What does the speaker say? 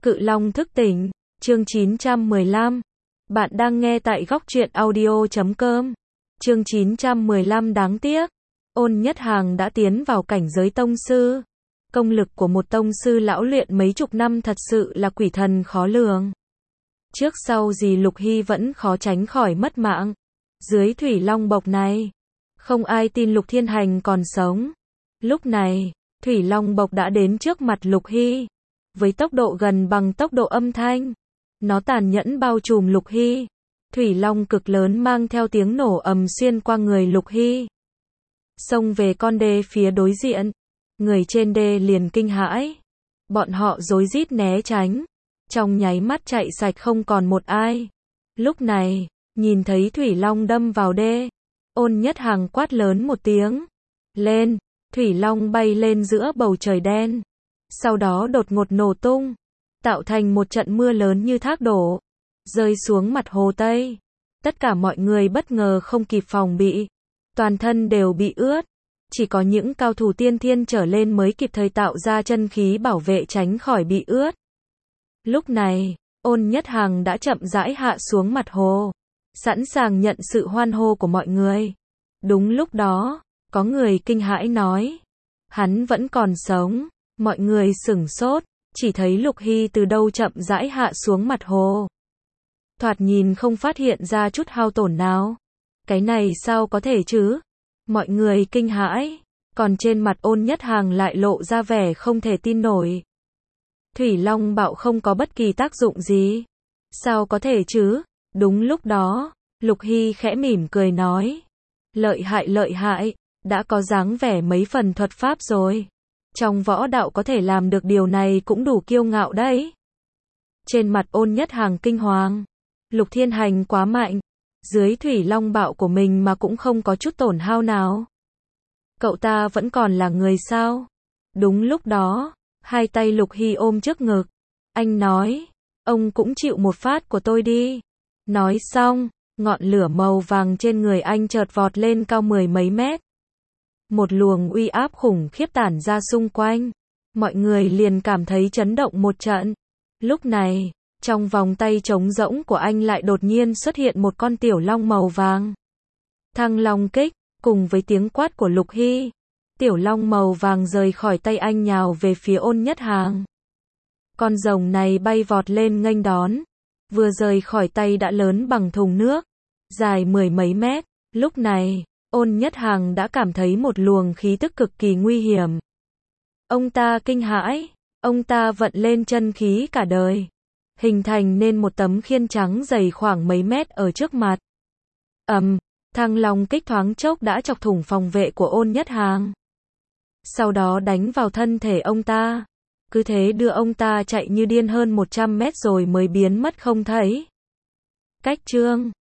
Cự Long thức tỉnh, chương 915. Bạn đang nghe tại góc truyện audio.com. Chương 915 đáng tiếc. Ôn Nhất Hàng đã tiến vào cảnh giới tông sư. Công lực của một tông sư lão luyện mấy chục năm thật sự là quỷ thần khó lường. Trước sau gì Lục Hy vẫn khó tránh khỏi mất mạng. Dưới thủy long bộc này, không ai tin Lục Thiên Hành còn sống. Lúc này, thủy long bộc đã đến trước mặt Lục Hy. Với tốc độ gần bằng tốc độ âm thanh, nó tàn nhẫn bao trùm Lục Hy. Thủy long cực lớn mang theo tiếng nổ ầm xuyên qua người Lục Hy, xông về con đê phía đối diện. Người trên đê liền kinh hãi. Bọn họ rối rít né tránh, trong nháy mắt chạy sạch không còn một ai. Lúc này, nhìn thấy thủy long đâm vào đê, Ôn Nhất Hàng quát lớn một tiếng. Lên! Thủy long bay lên giữa bầu trời đen. Sau đó đột ngột nổ tung, tạo thành một trận mưa lớn như thác đổ, rơi xuống mặt hồ Tây. Tất cả mọi người bất ngờ không kịp phòng bị, toàn thân đều bị ướt. Chỉ có những cao thủ tiên thiên trở lên mới kịp thời tạo ra chân khí bảo vệ tránh khỏi bị ướt. Lúc này, Ôn Nhất Hàng đã chậm rãi hạ xuống mặt hồ, sẵn sàng nhận sự hoan hô của mọi người. Đúng lúc đó, có người kinh hãi nói, hắn vẫn còn sống. Mọi người sửng sốt, chỉ thấy Lục Hy từ đâu chậm rãi hạ xuống mặt hồ. Thoạt nhìn không phát hiện ra chút hao tổn nào. Cái này sao có thể chứ? Mọi người kinh hãi, còn trên mặt Ôn Nhất Hàng lại lộ ra vẻ không thể tin nổi. Thủy long bạo không có bất kỳ tác dụng gì. Sao có thể chứ? Đúng lúc đó, Lục Hy khẽ mỉm cười nói. Lợi hại, đã có dáng vẻ mấy phần thuật pháp rồi. Trong võ đạo có thể làm được điều này cũng đủ kiêu ngạo đấy. Trên mặt Ôn Nhất Hàng kinh hoàng. Lục Thiên Hành quá mạnh. Dưới thủy long bạo của mình mà cũng không có chút tổn hao nào. Cậu ta vẫn còn là người sao? Đúng lúc đó, hai tay Lục Hy ôm trước ngực. Anh nói, ông cũng chịu một phát của tôi đi. Nói xong, ngọn lửa màu vàng trên người anh chợt vọt lên cao mười mấy mét. Một luồng uy áp khủng khiếp tản ra xung quanh. Mọi người liền cảm thấy chấn động một trận. Lúc này, trong vòng tay trống rỗng của anh lại đột nhiên xuất hiện một con tiểu long màu vàng. Thăng long kích, cùng với tiếng quát của Lục Hy, tiểu long màu vàng rời khỏi tay anh nhào về phía Ôn Nhất Hàng. Con rồng này bay vọt lên nghênh đón, vừa rời khỏi tay đã lớn bằng thùng nước, dài mười mấy mét. Lúc này, Ôn Nhất Hàng đã cảm thấy một luồng khí tức cực kỳ nguy hiểm. Ông ta kinh hãi, ông ta vận lên chân khí cả đời, hình thành nên một tấm khiên trắng dày khoảng mấy mét ở trước mặt. Thăng long kích thoáng chốc đã chọc thủng phòng vệ của Ôn Nhất Hàng. Sau đó đánh vào thân thể ông ta. Cứ thế đưa ông ta chạy như điên hơn 100 mét rồi mới biến mất không thấy. Cách chương